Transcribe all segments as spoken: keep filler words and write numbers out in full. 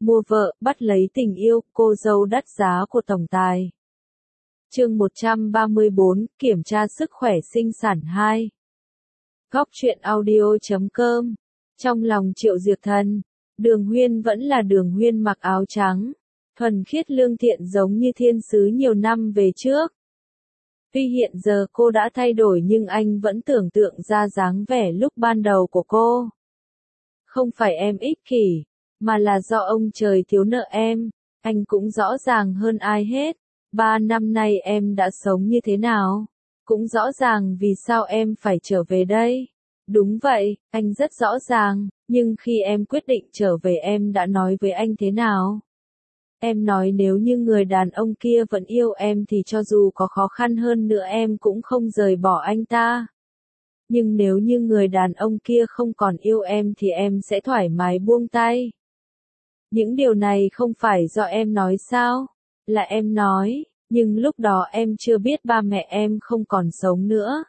Mua vợ, bắt lấy tình yêu, cô dâu đắt giá của tổng tài. Chương một trăm ba mươi bốn, kiểm tra sức khỏe sinh sản hai. Góc truyện audio chấm com. Trong lòng Triệu Diệp Thần, Đường Huyên vẫn là Đường Huyên mặc áo trắng, thuần khiết lương thiện giống như thiên sứ nhiều năm về trước. Tuy hiện giờ cô đã thay đổi nhưng anh vẫn tưởng tượng ra dáng vẻ lúc ban đầu của cô. Không phải em ích kỷ, mà là do ông trời thiếu nợ em, anh cũng rõ ràng hơn ai hết. Ba năm nay em đã sống như thế nào? Cũng rõ ràng vì sao em phải trở về đây. Đúng vậy, anh rất rõ ràng, nhưng khi em quyết định trở về em đã nói với anh thế nào? Em nói nếu như người đàn ông kia vẫn yêu em thì cho dù có khó khăn hơn nữa em cũng không rời bỏ anh ta. Nhưng nếu như người đàn ông kia không còn yêu em thì em sẽ thoải mái buông tay. Những điều này không phải do em nói sao? Là em nói, nhưng lúc đó em chưa biết ba mẹ em không còn sống nữa.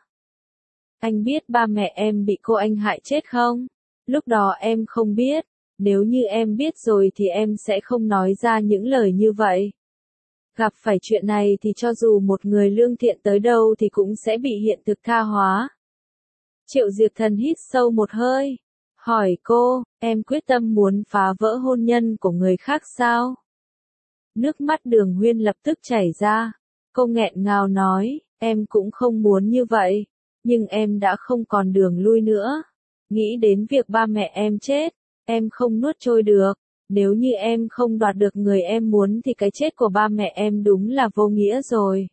Anh biết ba mẹ em bị cô anh hại chết không? Lúc đó em không biết, nếu như em biết rồi thì em sẽ không nói ra những lời như vậy. Gặp phải chuyện này thì cho dù một người lương thiện tới đâu thì cũng sẽ bị hiện thực tha hóa. Triệu Diệp Thần hít sâu một hơi, hỏi cô, em quyết tâm muốn phá vỡ hôn nhân của người khác sao? Nước mắt Đường Huyên lập tức chảy ra, cô nghẹn ngào nói, em cũng không muốn như vậy, nhưng em đã không còn đường lui nữa. Nghĩ đến việc ba mẹ em chết, em không nuốt trôi được, nếu như em không đoạt được người em muốn thì cái chết của ba mẹ em đúng là vô nghĩa rồi.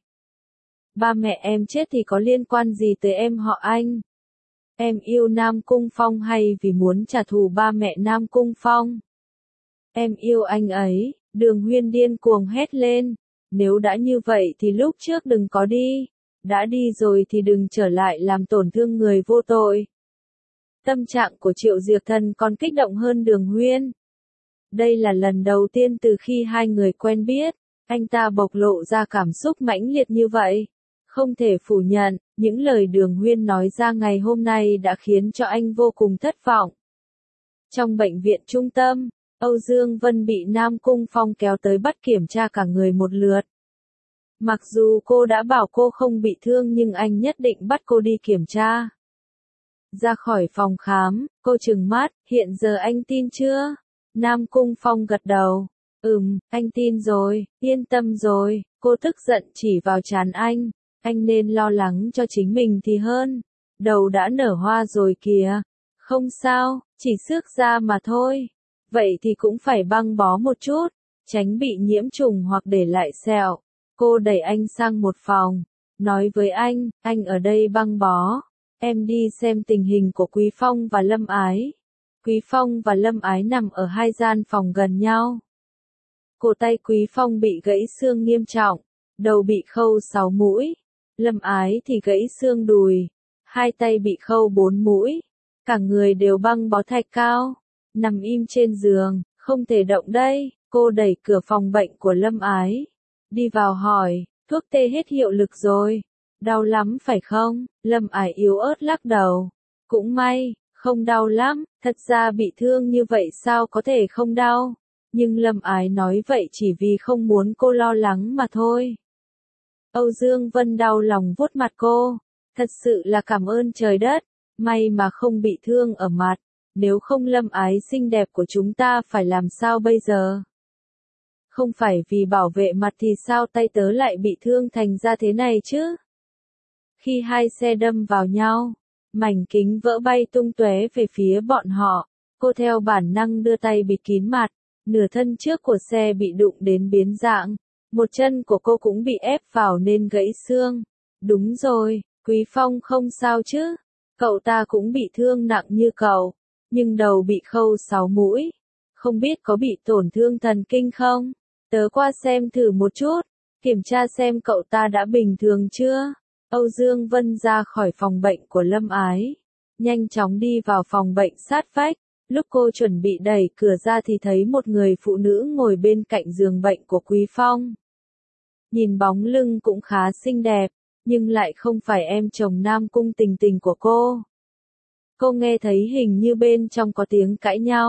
Ba mẹ em chết thì có liên quan gì tới em họ Anh? Em yêu Nam Cung Phong hay vì muốn trả thù ba mẹ Nam Cung Phong? Em yêu anh ấy, Đường Huyên điên cuồng hét lên, nếu đã như vậy thì lúc trước đừng có đi, đã đi rồi thì đừng trở lại làm tổn thương người vô tội. Tâm trạng của Triệu Diệp Thần còn kích động hơn Đường Huyên. Đây là lần đầu tiên từ khi hai người quen biết, anh ta bộc lộ ra cảm xúc mãnh liệt như vậy. Không thể phủ nhận, những lời Đường Huyên nói ra ngày hôm nay đã khiến cho anh vô cùng thất vọng. Trong bệnh viện trung tâm, Âu Dương Vân bị Nam Cung Phong kéo tới bắt kiểm tra cả người một lượt. Mặc dù cô đã bảo cô không bị thương nhưng anh nhất định bắt cô đi kiểm tra. Ra khỏi phòng khám, cô trừng mắt, hiện giờ anh tin chưa? Nam Cung Phong gật đầu. Ừm, anh tin rồi, yên tâm rồi, cô tức giận chỉ vào trán anh. Anh nên lo lắng cho chính mình thì hơn. Đầu đã nở hoa rồi kìa. Không sao, chỉ xước da mà thôi. Vậy thì cũng phải băng bó một chút, tránh bị nhiễm trùng hoặc để lại sẹo. Cô đẩy anh sang một phòng, nói với anh, anh ở đây băng bó. Em đi xem tình hình của Quý Phong và Lâm Ái. Quý Phong và Lâm Ái nằm ở hai gian phòng gần nhau. Cổ tay Quý Phong bị gãy xương nghiêm trọng, đầu bị khâu sáu mũi. Lâm Ái thì gãy xương đùi, hai tay bị khâu bốn mũi. Cả người đều băng bó thạch cao, nằm im trên giường, không thể động đây. Cô đẩy cửa phòng bệnh của Lâm Ái, đi vào hỏi, thuốc tê hết hiệu lực rồi. Đau lắm phải không? Lâm Ái yếu ớt lắc đầu. Cũng may, không đau lắm, thật ra bị thương như vậy sao có thể không đau. Nhưng Lâm Ái nói vậy chỉ vì không muốn cô lo lắng mà thôi. Âu Dương Vân đau lòng vuốt mặt cô. Thật sự là cảm ơn trời đất, may mà không bị thương ở mặt. Nếu không Lâm Ái xinh đẹp của chúng ta phải làm sao bây giờ? Không phải vì bảo vệ mặt thì sao tay tớ lại bị thương thành ra thế này chứ? Khi hai xe đâm vào nhau, mảnh kính vỡ bay tung tóe về phía bọn họ. Cô theo bản năng đưa tay bịt kín mặt, nửa thân trước của xe bị đụng đến biến dạng. Một chân của cô cũng bị ép vào nên gãy xương. Đúng rồi, Quý Phong không sao chứ? Cậu ta cũng bị thương nặng như cậu, nhưng đầu bị khâu sáu mũi. Không biết có bị tổn thương thần kinh không? Tớ qua xem thử một chút, kiểm tra xem cậu ta đã bình thường chưa? Âu Dương Vân ra khỏi phòng bệnh của Lâm Ái, nhanh chóng đi vào phòng bệnh sát vách. Lúc cô chuẩn bị đẩy cửa ra thì thấy một người phụ nữ ngồi bên cạnh giường bệnh của Quý Phong. Nhìn bóng lưng cũng khá xinh đẹp, nhưng lại không phải em chồng Nam Cung Tình Tình của cô. Cô nghe thấy hình như bên trong có tiếng cãi nhau.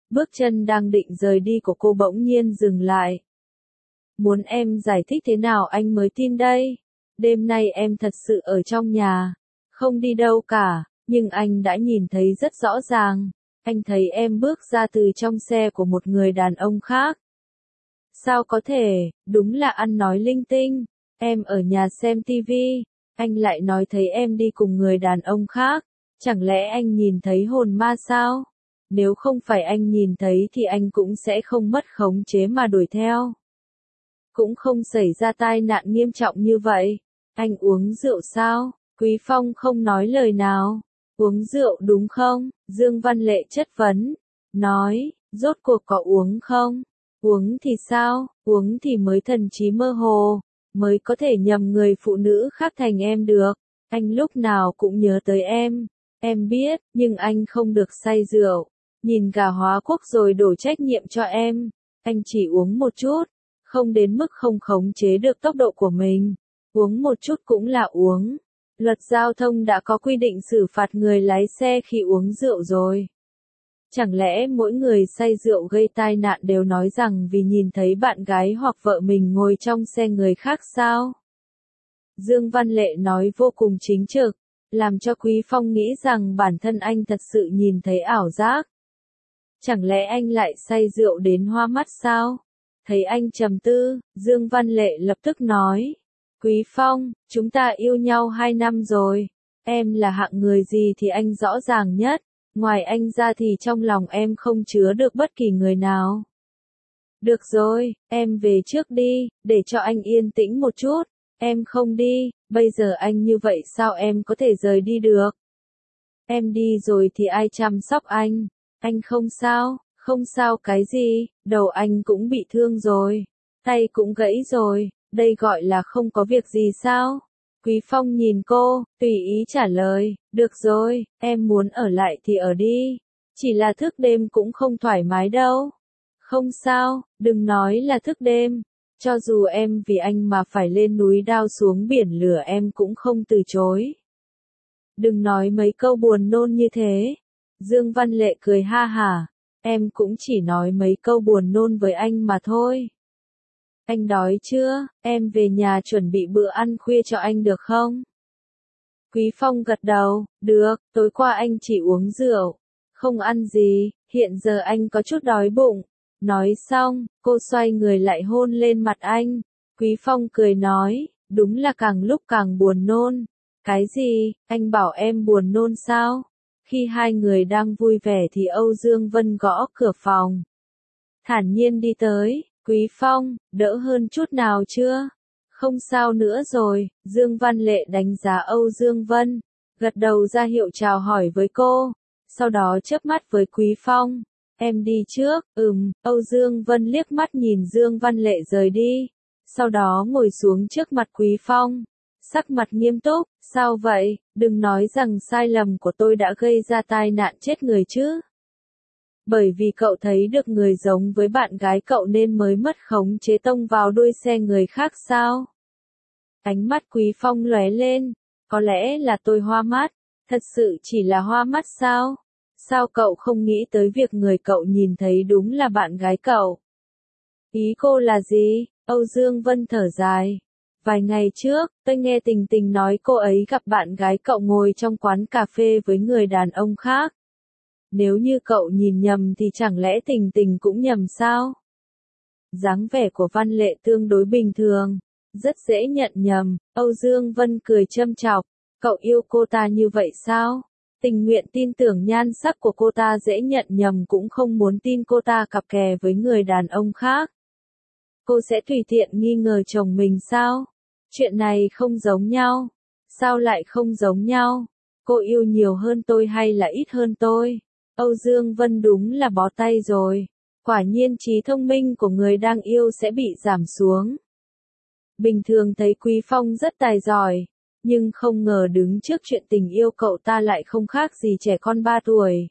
Bước chân đang định rời đi của cô bỗng nhiên dừng lại. Muốn em giải thích thế nào anh mới tin đây? Đêm nay em thật sự ở trong nhà, không đi đâu cả, nhưng anh đã nhìn thấy rất rõ ràng. Anh thấy em bước ra từ trong xe của một người đàn ông khác. Sao có thể, đúng là ăn nói linh tinh. Em ở nhà xem tivi, anh lại nói thấy em đi cùng người đàn ông khác. Chẳng lẽ anh nhìn thấy hồn ma sao? Nếu không phải anh nhìn thấy thì anh cũng sẽ không mất khống chế mà đuổi theo. Cũng không xảy ra tai nạn nghiêm trọng như vậy. Anh uống rượu sao? Quý Phong không nói lời nào. Uống rượu đúng không? Dương Văn Lệ chất vấn. Nói, rốt cuộc có uống không? Uống thì sao? Uống thì mới thần trí mơ hồ, mới có thể nhầm người phụ nữ khác thành em được. Anh lúc nào cũng nhớ tới em. Em biết, nhưng anh không được say rượu. Nhìn gà hóa quốc rồi đổ trách nhiệm cho em. Anh chỉ uống một chút, không đến mức không khống chế được tốc độ của mình. Uống một chút cũng là uống. Luật giao thông đã có quy định xử phạt người lái xe khi uống rượu rồi. Chẳng lẽ mỗi người say rượu gây tai nạn đều nói rằng vì nhìn thấy bạn gái hoặc vợ mình ngồi trong xe người khác sao? Dương Văn Lệ nói vô cùng chính trực, làm cho Quý Phong nghĩ rằng bản thân anh thật sự nhìn thấy ảo giác. Chẳng lẽ anh lại say rượu đến hoa mắt sao? Thấy anh trầm tư, Dương Văn Lệ lập tức nói. Quý Phong, chúng ta yêu nhau hai năm rồi. Em là hạng người gì thì anh rõ ràng nhất. Ngoài anh ra thì trong lòng em không chứa được bất kỳ người nào. Được rồi, em về trước đi, để cho anh yên tĩnh một chút. Em không đi, bây giờ anh như vậy sao em có thể rời đi được? Em đi rồi thì ai chăm sóc anh? Anh không sao, không sao cái gì, đầu anh cũng bị thương rồi, tay cũng gãy rồi, đây gọi là không có việc gì sao? Quý Phong nhìn cô, tùy ý trả lời, được rồi, em muốn ở lại thì ở đi, chỉ là thức đêm cũng không thoải mái đâu. Không sao, đừng nói là thức đêm, cho dù em vì anh mà phải lên núi đao xuống biển lửa em cũng không từ chối. Đừng nói mấy câu buồn nôn như thế. Dương Văn Lệ cười ha hả, em cũng chỉ nói mấy câu buồn nôn với anh mà thôi. Anh đói chưa, em về nhà chuẩn bị bữa ăn khuya cho anh được không? Quý Phong gật đầu, được, tối qua anh chỉ uống rượu, không ăn gì, hiện giờ anh có chút đói bụng. Nói xong, cô xoay người lại hôn lên mặt anh. Quý Phong cười nói, đúng là càng lúc càng buồn nôn. Cái gì, anh bảo em buồn nôn sao? Khi hai người đang vui vẻ thì Âu Dương Vân gõ cửa phòng. Thản nhiên đi tới, Quý Phong, đỡ hơn chút nào chưa? Không sao nữa rồi, Dương Văn Lệ đánh giá Âu Dương Vân, gật đầu ra hiệu chào hỏi với cô, sau đó chớp mắt với Quý Phong. Em đi trước, ừm, Âu Dương Vân liếc mắt nhìn Dương Văn Lệ rời đi, sau đó ngồi xuống trước mặt Quý Phong, sắc mặt nghiêm túc, sao vậy, đừng nói rằng sai lầm của tôi đã gây ra tai nạn chết người chứ. Bởi vì cậu thấy được người giống với bạn gái cậu nên mới mất khống chế tông vào đuôi xe người khác sao? Ánh mắt Quý Phong lóe lên, có lẽ là tôi hoa mắt, thật sự chỉ là hoa mắt sao? Sao cậu không nghĩ tới việc người cậu nhìn thấy đúng là bạn gái cậu? Ý cô là gì? Âu Dương Vân thở dài. Vài ngày trước, tôi nghe Tình Tình nói cô ấy gặp bạn gái cậu ngồi trong quán cà phê với người đàn ông khác. Nếu như cậu nhìn nhầm thì chẳng lẽ Tình Tình cũng nhầm sao? Dáng vẻ của Văn Lệ tương đối bình thường, rất dễ nhận nhầm. Âu Dương Vân cười châm chọc, cậu yêu cô ta như vậy sao? Tình nguyện tin tưởng nhan sắc của cô ta dễ nhận nhầm cũng không muốn tin cô ta cặp kè với người đàn ông khác. Cô sẽ tùy tiện nghi ngờ chồng mình sao? Chuyện này không giống nhau. Sao lại không giống nhau? Cô yêu nhiều hơn tôi hay là ít hơn tôi? Âu Dương Vân đúng là bó tay rồi. Quả nhiên trí thông minh của người đang yêu sẽ bị giảm xuống. Bình thường thấy Quý Phong rất tài giỏi, nhưng không ngờ đứng trước chuyện tình yêu cậu ta lại không khác gì trẻ con ba tuổi.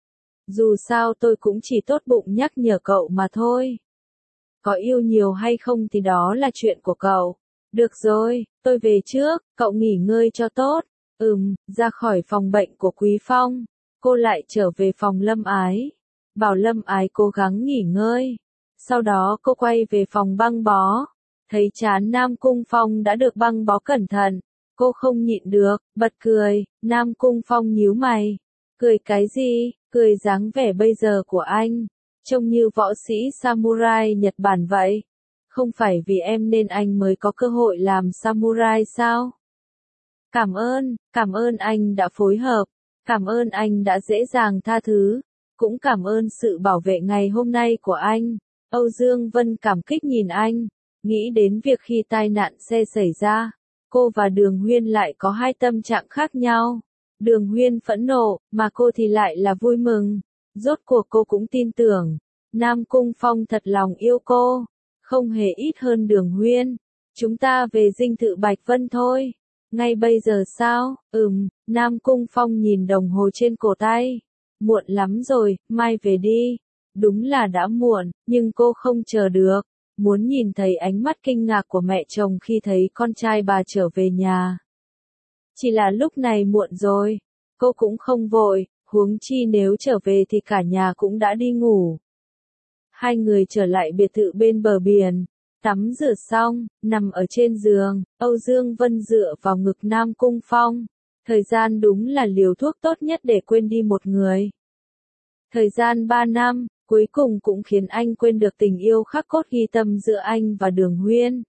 Dù sao tôi cũng chỉ tốt bụng nhắc nhở cậu mà thôi. Có yêu nhiều hay không thì đó là chuyện của cậu. Được rồi, tôi về trước, cậu nghỉ ngơi cho tốt. Ừm, ra khỏi phòng bệnh của Quý Phong, cô lại trở về phòng Lâm Ái. bảo Lâm Ái cố gắng nghỉ ngơi. Sau đó cô quay về phòng băng bó. Thấy trán Nam Cung Phong đã được băng bó cẩn thận. Cô không nhịn được, bật cười. Nam Cung Phong nhíu mày. Cười cái gì? Cười dáng vẻ bây giờ của anh. Trông như võ sĩ samurai Nhật Bản vậy. Không phải vì em nên anh mới có cơ hội làm samurai sao? Cảm ơn, cảm ơn anh đã phối hợp. Cảm ơn anh đã dễ dàng tha thứ. Cũng cảm ơn sự bảo vệ ngày hôm nay của anh. Âu Dương Vân cảm kích nhìn anh. Nghĩ đến việc khi tai nạn xe xảy ra, cô và Đường Huyên lại có hai tâm trạng khác nhau. Đường Huyên phẫn nộ, mà cô thì lại là vui mừng. Rốt cuộc cô cũng tin tưởng. Nam Cung Phong thật lòng yêu cô. Không hề ít hơn Đường Huyên. Chúng ta về dinh thự Bạch Vân thôi. Ngay bây giờ sao? Ừm, Nam Cung Phong nhìn đồng hồ trên cổ tay. Muộn lắm rồi, mai về đi. Đúng là đã muộn, nhưng cô không chờ được. Muốn nhìn thấy ánh mắt kinh ngạc của mẹ chồng khi thấy con trai bà trở về nhà. Chỉ là lúc này muộn rồi. Cô cũng không vội, huống chi nếu trở về thì cả nhà cũng đã đi ngủ. Hai người trở lại biệt thự bên bờ biển. Tắm rửa xong, nằm ở trên giường, Âu Dương Vân dựa vào ngực Nam Cung Phong. Thời gian đúng là liều thuốc tốt nhất để quên đi một người. Thời gian ba năm, cuối cùng cũng khiến anh quên được tình yêu khắc cốt ghi tâm giữa anh và Đường Huyên.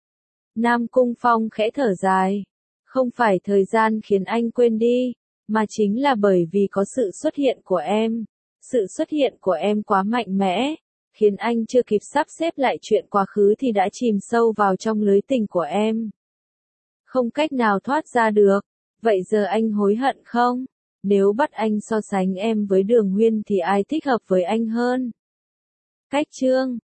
Nam Cung Phong khẽ thở dài. Không phải thời gian khiến anh quên đi, mà chính là bởi vì có sự xuất hiện của em. Sự xuất hiện của em quá mạnh mẽ, khiến anh chưa kịp sắp xếp lại chuyện quá khứ thì đã chìm sâu vào trong lưới tình của em. Không cách nào thoát ra được. Vậy giờ anh hối hận không? Nếu bắt anh so sánh em với Đường Huyên thì ai thích hợp với anh hơn? Cách chương